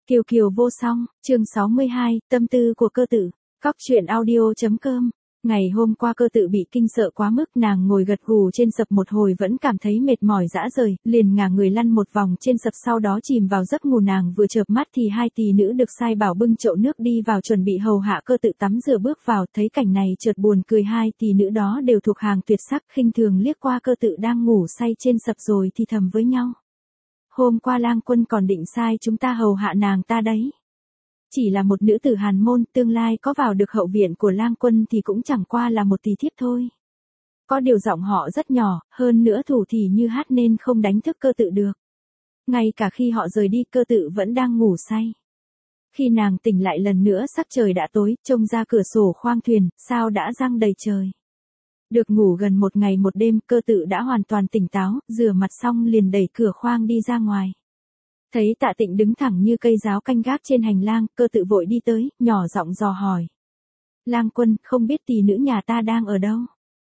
Kiều Kiều vô song, chương 62, tâm tư của cơ tự. Cóc truyện audio.com. Ngày hôm qua cơ tự bị kinh sợ quá mức, nàng ngồi gật gù trên sập một hồi vẫn cảm thấy mệt mỏi rã rời, liền ngả người lăn một vòng trên sập, sau đó chìm vào giấc ngủ. Nàng vừa chợp mắt thì hai tỷ nữ được sai bảo bưng chậu nước đi vào chuẩn bị hầu hạ cơ tự tắm rửa. Bước vào thấy cảnh này chợt buồn cười, hai tỷ nữ đó đều thuộc hàng tuyệt sắc, khinh thường liếc qua cơ tự đang ngủ say trên sập rồi thì thầm với nhau. Hôm qua Lang Quân còn định sai chúng ta hầu hạ nàng ta đấy. Chỉ là một nữ tử hàn môn, tương lai có vào được hậu viện của Lang Quân thì cũng chẳng qua là một tỳ thiếp thôi. Có điều giọng họ rất nhỏ, hơn nữa thủ thì như hát nên không đánh thức cơ tự được. Ngay cả khi họ rời đi, cơ tự vẫn đang ngủ say. Khi nàng tỉnh lại lần nữa sắc trời đã tối, trông ra cửa sổ khoang thuyền, sao đã giăng đầy trời. Được ngủ gần một ngày một đêm, cơ tự đã hoàn toàn tỉnh táo, rửa mặt xong liền đẩy cửa khoang đi ra ngoài. Thấy Tạ Tịnh đứng thẳng như cây giáo canh gác trên hành lang, cơ tự vội đi tới, nhỏ giọng dò hỏi. Lang Quân, không biết tỷ nữ nhà ta đang ở đâu?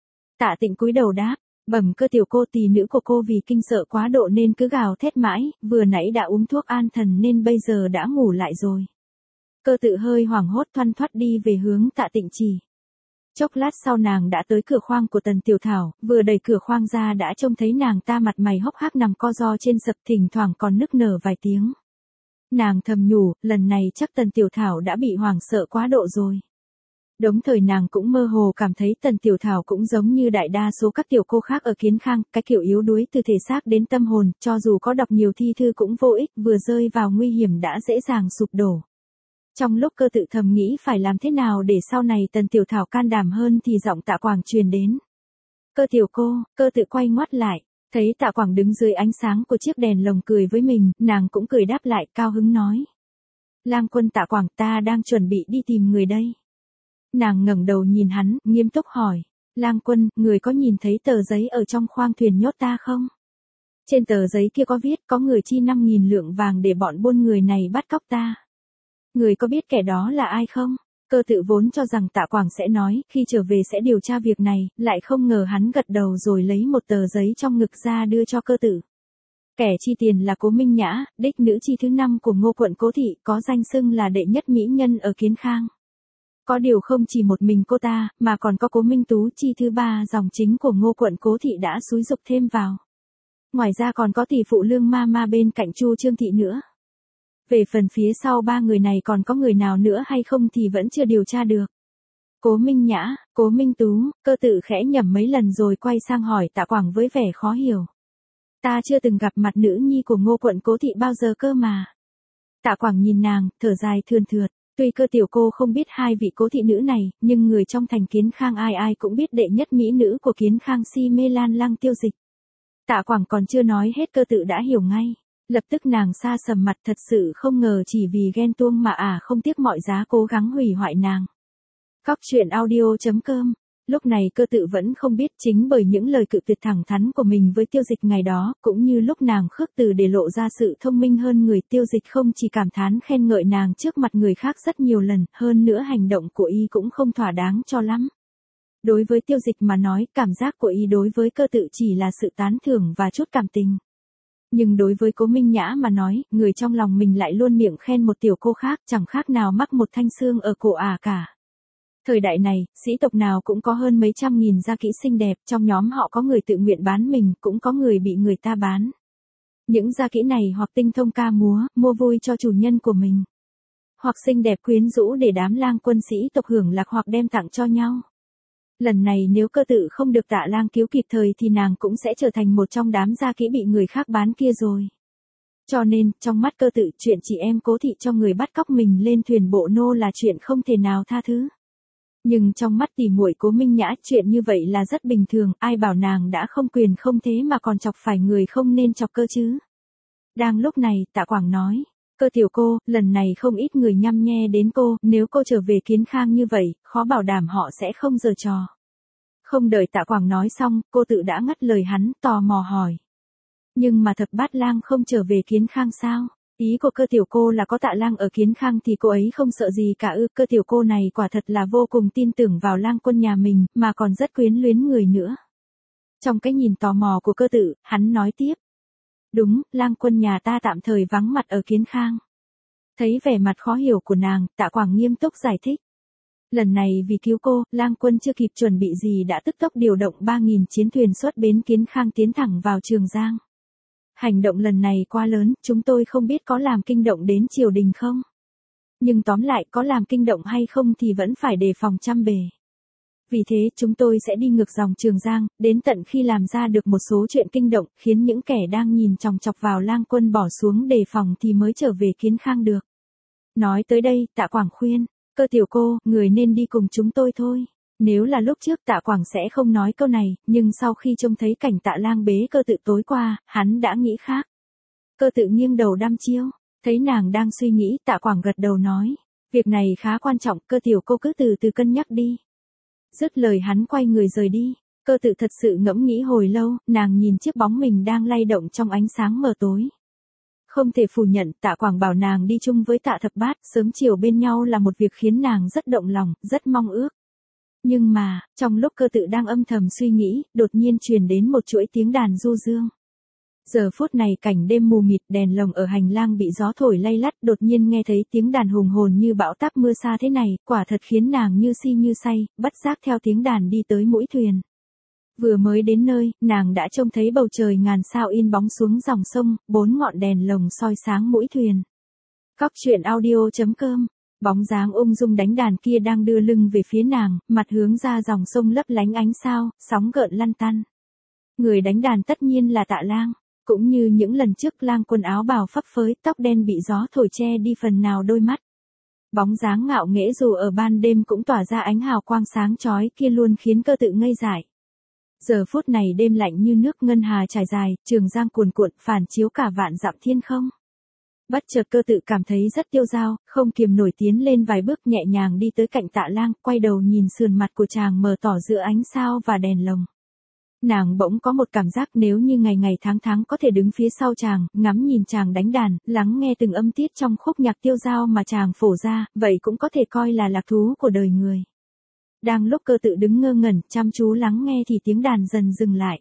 Tạ Tịnh cúi đầu đáp, bẩm cơ tiểu cô, tỷ nữ của cô vì kinh sợ quá độ nên cứ gào thét mãi, vừa nãy đã uống thuốc an thần nên bây giờ đã ngủ lại rồi. Cơ tự hơi hoảng hốt thoăn thoắt đi về hướng Tạ Tịnh chỉ. Chốc lát sau nàng đã tới cửa khoang của Tần Tiểu Thảo, vừa đẩy cửa khoang ra đã trông thấy nàng ta mặt mày hốc hác nằm co ro trên sập, thỉnh thoảng còn nức nở vài tiếng. Nàng thầm nhủ, lần này chắc Tần Tiểu Thảo đã bị hoảng sợ quá độ rồi. Đồng thời nàng cũng mơ hồ cảm thấy Tần Tiểu Thảo cũng giống như đại đa số các tiểu cô khác ở Kiến Khang, cái kiểu yếu đuối từ thể xác đến tâm hồn, cho dù có đọc nhiều thi thư cũng vô ích, vừa rơi vào nguy hiểm đã dễ dàng sụp đổ. Trong lúc cơ tự thầm nghĩ phải làm thế nào để sau này Tần Tiểu Thảo can đảm hơn thì giọng Tạ Quảng truyền đến. Cơ tiểu cô, cơ tự quay ngoắt lại, thấy Tạ Quảng đứng dưới ánh sáng của chiếc đèn lồng cười với mình, nàng cũng cười đáp lại, cao hứng nói. Lang Quân Tạ Quảng, ta đang chuẩn bị đi tìm người đây. Nàng ngẩng đầu nhìn hắn, nghiêm túc hỏi. Lang Quân, người có nhìn thấy tờ giấy ở trong khoang thuyền nhốt ta không? Trên tờ giấy kia có viết có người chi 5.000 lượng vàng để bọn buôn người này bắt cóc ta. Người có biết kẻ đó là ai không? Cơ tự vốn cho rằng Tạ Quảng sẽ nói, khi trở về sẽ điều tra việc này, lại không ngờ hắn gật đầu rồi lấy một tờ giấy trong ngực ra đưa cho cơ tự. Kẻ chi tiền là Cố Minh Nhã, đích nữ chi thứ 5 của Ngô quận Cố thị, có danh xưng là đệ nhất mỹ nhân ở Kiến Khang. Có điều không chỉ một mình cô ta, mà còn có Cố Minh Tú chi thứ 3 dòng chính của Ngô quận Cố thị đã xúi giục thêm vào. Ngoài ra còn có tỷ phụ Lương Ma bên cạnh Chu Trương thị nữa. Về phần phía sau ba người này còn có người nào nữa hay không thì vẫn chưa điều tra được. Cố Minh Nhã, Cố Minh Tú, cơ tự khẽ nhẩm mấy lần rồi quay sang hỏi Tạ Quảng với vẻ khó hiểu. Ta chưa từng gặp mặt nữ nhi của Ngô quận Cố thị bao giờ cơ mà. Tạ Quảng nhìn nàng, thở dài thườn thượt. Tuy cơ tiểu cô không biết hai vị cố thị nữ này, nhưng người trong thành Kiến Khang ai ai cũng biết đệ nhất mỹ nữ của Kiến Khang si mê Lan Lăng Tiêu Dịch. Tạ Quảng còn chưa nói hết cơ tự đã hiểu ngay. Lập tức nàng sa sầm mặt, thật sự không ngờ chỉ vì ghen tuông mà không tiếc mọi giá cố gắng hủy hoại nàng. Cóc truyện audio.com. Lúc này cơ tự vẫn không biết, chính bởi những lời cự tuyệt thẳng thắn của mình với Tiêu Dịch ngày đó, cũng như lúc nàng khước từ để lộ ra sự thông minh hơn người, Tiêu Dịch không chỉ cảm thán khen ngợi nàng trước mặt người khác rất nhiều lần, hơn nữa hành động của y cũng không thỏa đáng cho lắm. Đối với Tiêu Dịch mà nói, cảm giác của y đối với cơ tự chỉ là sự tán thưởng và chút cảm tình. Nhưng đối với Cố Minh Nhã mà nói, người trong lòng mình lại luôn miệng khen một tiểu cô khác, chẳng khác nào mắc một thanh xương ở cổ cả. Thời đại này, sĩ tộc nào cũng có hơn mấy trăm nghìn gia kỹ xinh đẹp, trong nhóm họ có người tự nguyện bán mình, cũng có người bị người ta bán. Những gia kỹ này hoặc tinh thông ca múa, mua vui cho chủ nhân của mình, hoặc xinh đẹp quyến rũ để đám lang quân sĩ tộc hưởng lạc hoặc đem tặng cho nhau. Lần này nếu cơ tự không được Tạ Lang cứu kịp thời thì nàng cũng sẽ trở thành một trong đám gia kỹ bị người khác bán kia rồi. Cho nên, trong mắt cơ tự, chuyện chị em Cố thị cho người bắt cóc mình lên thuyền bộ nô là chuyện không thể nào tha thứ. Nhưng trong mắt tỷ muội Cố Minh Nhã, chuyện như vậy là rất bình thường, ai bảo nàng đã không quyền không thế mà còn chọc phải người không nên chọc cơ chứ. Đang lúc này, Tạ Quảng nói, cơ tiểu cô, lần này không ít người nhăm nhe đến cô, nếu cô trở về Kiến Khang như vậy, khó bảo đảm họ sẽ không giở trò. Không đợi Tạ Quảng nói xong, cô tự đã ngắt lời hắn, tò mò hỏi. Nhưng mà Thập Bát Lang không trở về Kiến Khang sao? Ý của cơ tiểu cô là có Tạ Lang ở Kiến Khang thì cô ấy không sợ gì cả ư? Cơ tiểu cô này quả thật là vô cùng tin tưởng vào Lang Quân nhà mình, mà còn rất quyến luyến người nữa. Trong cái nhìn tò mò của cơ tự, hắn nói tiếp. Đúng, Lang Quân nhà ta tạm thời vắng mặt ở Kiến Khang. Thấy vẻ mặt khó hiểu của nàng, Tạ Quảng nghiêm túc giải thích. Lần này vì cứu cô, Lang Quân chưa kịp chuẩn bị gì đã tức tốc điều động 3.000 chiến thuyền xuất bến Kiến Khang tiến thẳng vào Trường Giang. Hành động lần này quá lớn, chúng tôi không biết có làm kinh động đến triều đình không. Nhưng tóm lại có làm kinh động hay không thì vẫn phải đề phòng trăm bề. Vì thế chúng tôi sẽ đi ngược dòng Trường Giang, đến tận khi làm ra được một số chuyện kinh động, khiến những kẻ đang nhìn chòng chọc vào Lang Quân bỏ xuống đề phòng thì mới trở về Kiến Khang được. Nói tới đây, Tạ Quảng khuyên, Cơ tiểu cô, người nên đi cùng chúng tôi thôi. Nếu là lúc trước Tạ Quảng sẽ không nói câu này, nhưng sau khi trông thấy cảnh Tạ Lang bế Cơ Tự tối qua, hắn đã nghĩ khác. Cơ Tự nghiêng đầu đăm chiêu, thấy nàng đang suy nghĩ, Tạ Quảng gật đầu nói, việc này khá quan trọng, Cơ tiểu cô cứ từ từ cân nhắc đi. Dứt lời hắn quay người rời đi. Cơ Tự thật sự ngẫm nghĩ hồi lâu, nàng nhìn chiếc bóng mình đang lay động trong ánh sáng mờ tối. Không thể phủ nhận, Tạ Quảng bảo nàng đi chung với Tạ Thập Bát, sớm chiều bên nhau là một việc khiến nàng rất động lòng, rất mong ước. Nhưng mà, trong lúc Cơ Tự đang âm thầm suy nghĩ, đột nhiên truyền đến một chuỗi tiếng đàn du dương. Giờ phút này cảnh đêm mù mịt, đèn lồng ở hành lang bị gió thổi lay lắt, đột nhiên nghe thấy tiếng đàn hùng hồn như bão táp mưa xa thế này, quả thật khiến nàng như si như say, bất giác theo tiếng đàn đi tới mũi thuyền. Vừa mới đến nơi, nàng đã trông thấy bầu trời ngàn sao in bóng xuống dòng sông, 4 ngọn đèn lồng soi sáng mũi thuyền. Cóc truyện audio.com. Bóng dáng ung dung đánh đàn kia đang đưa lưng về phía nàng, mặt hướng ra dòng sông lấp lánh ánh sao, sóng gợn lăn tăn. Người đánh đàn tất nhiên là Tạ Lang. Cũng như những lần trước, Lang Quân áo bào phấp phới, tóc đen bị gió thổi che đi phần nào đôi mắt. Bóng dáng ngạo nghễ dù ở ban đêm cũng tỏa ra ánh hào quang sáng chói kia luôn khiến Cơ Tự ngây dại. Giờ phút này đêm lạnh như nước ngân hà trải dài, Trường Giang cuồn cuộn phản chiếu cả vạn dặm thiên không. Bất chợt Cơ Tự cảm thấy rất tiêu dao, không kiềm nổi tiến lên vài bước nhẹ nhàng đi tới cạnh Tạ Lang, quay đầu nhìn sườn mặt của chàng mờ tỏ giữa ánh sao và đèn lồng. Nàng bỗng có một cảm giác nếu như ngày ngày tháng tháng có thể đứng phía sau chàng, ngắm nhìn chàng đánh đàn, lắng nghe từng âm tiết trong khúc nhạc tiêu dao mà chàng phổ ra, vậy cũng có thể coi là lạc thú của đời người. Đang lúc Cơ Tự đứng ngơ ngẩn, chăm chú lắng nghe thì tiếng đàn dần dừng lại.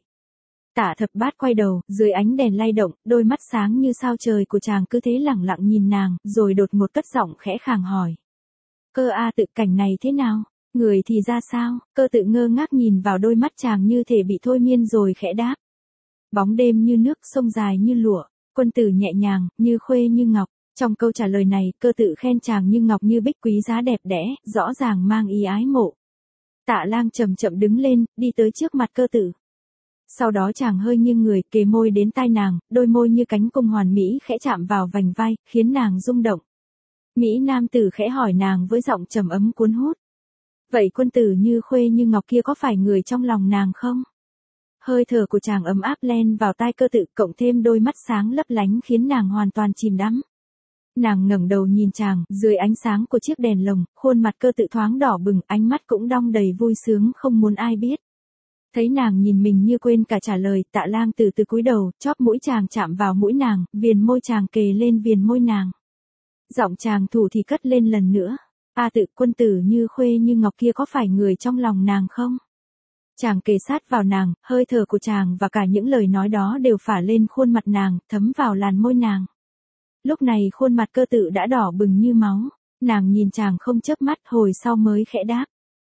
Tạ Thập Bát quay đầu, dưới ánh đèn lay động, đôi mắt sáng như sao trời của chàng cứ thế lẳng lặng nhìn nàng, rồi đột ngột cất giọng khẽ khàng hỏi. Cơ a Tự, cảnh này thế nào? Người thì ra sao? Cơ Tự ngơ ngác nhìn vào đôi mắt chàng như thể bị thôi miên rồi khẽ đáp. Bóng đêm như nước, sông dài như lụa, quân tử nhẹ nhàng, như khuê như ngọc. Trong câu trả lời này, Cơ Tự khen chàng như ngọc như bích, quý giá đẹp đẽ, rõ ràng mang ý ái mộ. Tạ Lang chậm chậm đứng lên, đi tới trước mặt Cơ Tự. Sau đó chàng hơi nghiêng người, kề môi đến tai nàng, đôi môi như cánh cung hoàn mỹ khẽ chạm vào vành vai, khiến nàng rung động. Mỹ nam tử khẽ hỏi nàng với giọng trầm ấm cuốn hút. Vậy quân tử như khuê như ngọc kia có phải người trong lòng nàng không? Hơi thở của chàng ấm áp len vào tai Cơ Tự, cộng thêm đôi mắt sáng lấp lánh khiến nàng hoàn toàn chìm đắm. Nàng ngẩng đầu nhìn chàng, dưới ánh sáng của chiếc đèn lồng, khuôn mặt Cơ Tự thoáng đỏ bừng, ánh mắt cũng đong đầy vui sướng không muốn ai biết. Thấy nàng nhìn mình như quên cả trả lời, Tạ Lang từ từ cúi đầu, chóp mũi chàng chạm vào mũi nàng, viền môi chàng kề lên viền môi nàng. Giọng chàng thủ thì cất lên lần nữa. A Tự, quân tử như khuê như ngọc kia có phải người trong lòng nàng không? Chàng kề sát vào nàng, hơi thở của chàng và cả những lời nói đó đều phả lên khuôn mặt nàng, thấm vào làn môi nàng. Lúc này khuôn mặt Cơ Tự đã đỏ bừng như máu, nàng nhìn chàng không chớp mắt, hồi sau mới khẽ đáp.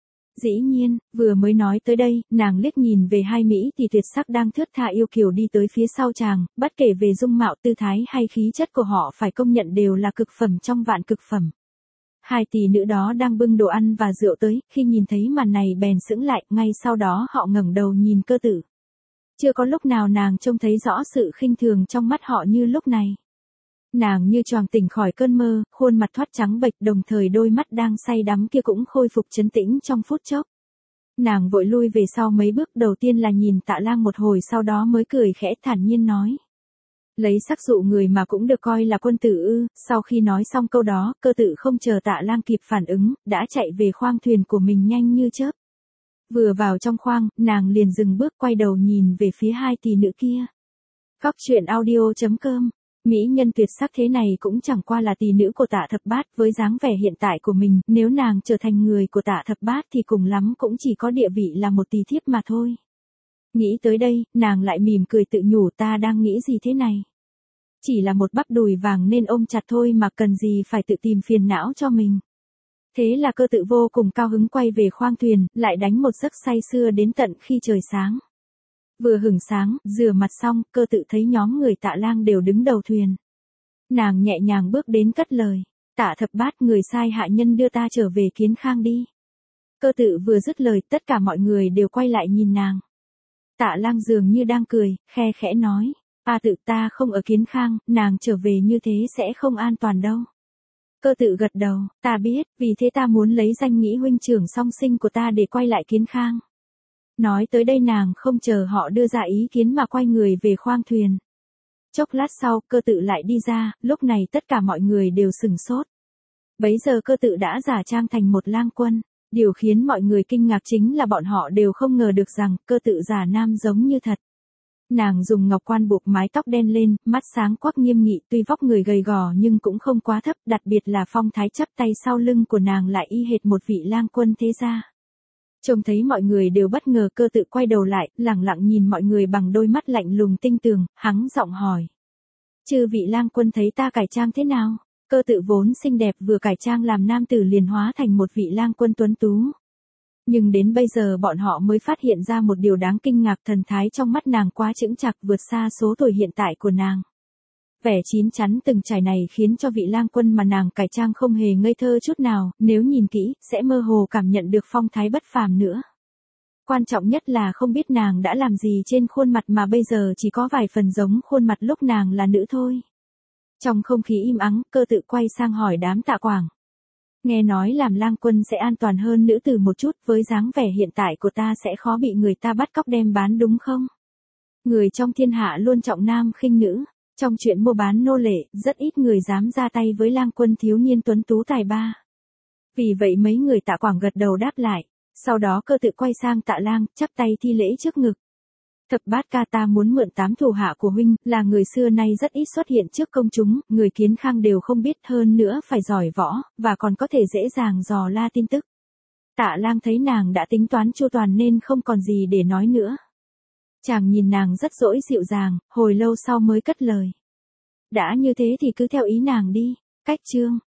Dĩ nhiên, vừa mới nói tới đây, nàng liếc nhìn về hai mỹ thì tuyệt sắc đang thướt tha yêu kiều đi tới phía sau chàng, bất kể về dung mạo, tư thái hay khí chất của họ phải công nhận đều là cực phẩm trong vạn cực phẩm. Hai tỷ nữ đó đang bưng đồ ăn và rượu tới, khi nhìn thấy màn này bèn sững lại, ngay sau đó họ ngẩng đầu nhìn Cơ Tự. Chưa có lúc nào nàng trông thấy rõ sự khinh thường trong mắt họ như lúc này. Nàng như choàng tỉnh khỏi cơn mơ, khuôn mặt thoát trắng bệch, đồng thời đôi mắt đang say đắm kia cũng khôi phục trấn tĩnh trong phút chốc. Nàng vội lui về sau mấy bước, đầu tiên là nhìn Tạ Lang một hồi, sau đó mới cười khẽ thản nhiên nói. Lấy sắc dụ người mà cũng được coi là quân tử ư? Sau khi nói xong câu đó, Cơ Tự không chờ Tạ Lang kịp phản ứng, đã chạy về khoang thuyền của mình nhanh như chớp. Vừa vào trong khoang, nàng liền dừng bước, quay đầu nhìn về phía hai tỷ nữ kia. Cóc truyện audio.com. Mỹ nhân tuyệt sắc thế này cũng chẳng qua là tỷ nữ của Tạ Thập Bát, với dáng vẻ hiện tại của mình, nếu nàng trở thành người của Tạ Thập Bát thì cùng lắm cũng chỉ có địa vị là một tỳ thiếp mà thôi. Nghĩ tới đây, nàng lại mỉm cười tự nhủ, ta đang nghĩ gì thế này? chỉ là một bắp đùi vàng nên ôm chặt thôi mà cần gì phải tự tìm phiền não cho mình. Thế là Cơ Tự vô cùng cao hứng quay về khoang thuyền, lại đánh một giấc say sưa đến tận khi trời sáng. Vừa hửng sáng, rửa mặt xong, Cơ Tự thấy nhóm người Tạ Lang đều đứng đầu thuyền. Nàng nhẹ nhàng bước đến cất lời, Tạ Thập Bát, người sai hạ nhân đưa ta trở về Kiến Khang đi. Cơ Tự vừa dứt lời, tất cả mọi người đều quay lại nhìn nàng. Tạ Lang dường như đang cười, khe khẽ nói, Tự ta không ở Kiến Khang, nàng trở về như thế sẽ không an toàn đâu. Cơ Tự gật đầu, ta biết, vì thế ta muốn lấy danh nghĩa huynh trưởng song sinh của ta để quay lại Kiến Khang. Nói tới đây nàng không chờ họ đưa ra ý kiến mà quay người về khoang thuyền. Chốc lát sau, Cơ Tự lại đi ra, lúc này tất cả mọi người đều sửng sốt. Bấy giờ Cơ Tự đã giả trang thành một lang quân. Điều khiến mọi người kinh ngạc chính là bọn họ đều không ngờ được rằng Cơ Tự giả nam giống như thật. Nàng dùng ngọc quan buộc mái tóc đen lên, mắt sáng quắc nghiêm nghị, tuy vóc người gầy gò nhưng cũng không quá thấp, đặc biệt là phong thái chắp tay sau lưng của nàng lại y hệt một vị lang quân thế gia. Trông thấy mọi người đều bất ngờ, Cơ Tự quay đầu lại, lẳng lặng nhìn mọi người bằng đôi mắt lạnh lùng tinh tường, hắng giọng hỏi. Chư vị lang quân thấy ta cải trang thế nào? Cơ Tự vốn xinh đẹp vừa cải trang làm nam tử liền hóa thành một vị lang quân tuấn tú. Nhưng đến bây giờ bọn họ mới phát hiện ra một điều đáng kinh ngạc, thần thái trong mắt nàng quá chững chạc vượt xa số tuổi hiện tại của nàng. Vẻ chín chắn từng trải này khiến cho vị lang quân mà nàng cải trang không hề ngây thơ chút nào, nếu nhìn kỹ, sẽ mơ hồ cảm nhận được phong thái bất phàm nữa. Quan trọng nhất là không biết nàng đã làm gì trên khuôn mặt mà bây giờ chỉ có vài phần giống khuôn mặt lúc nàng là nữ thôi. Trong không khí im ắng, Cơ Tự quay sang hỏi đám Tạ Quảng. Nghe nói làm lang quân sẽ an toàn hơn nữ tử một chút, với dáng vẻ hiện tại của ta sẽ khó bị người ta bắt cóc đem bán đúng không? Người trong thiên hạ luôn trọng nam khinh nữ, trong chuyện mua bán nô lệ, rất ít người dám ra tay với lang quân thiếu niên tuấn tú tài ba. Vì vậy mấy người Tạ Quảng gật đầu đáp lại, sau đó Cơ Tự quay sang Tạ Lang, chắp tay thi lễ trước ngực. Thập Bát ca, ta muốn mượn 8 thủ hạ của huynh, là người xưa nay rất ít xuất hiện trước công chúng, người Kiến Khang đều không biết, hơn nữa phải giỏi võ, và còn có thể dễ dàng dò la tin tức. Tạ Lang thấy nàng đã tính toán chu toàn nên không còn gì để nói nữa. Chàng nhìn nàng rất dỗi dịu dàng, hồi lâu sau mới cất lời. Đã như thế thì cứ theo ý nàng đi. Cách chương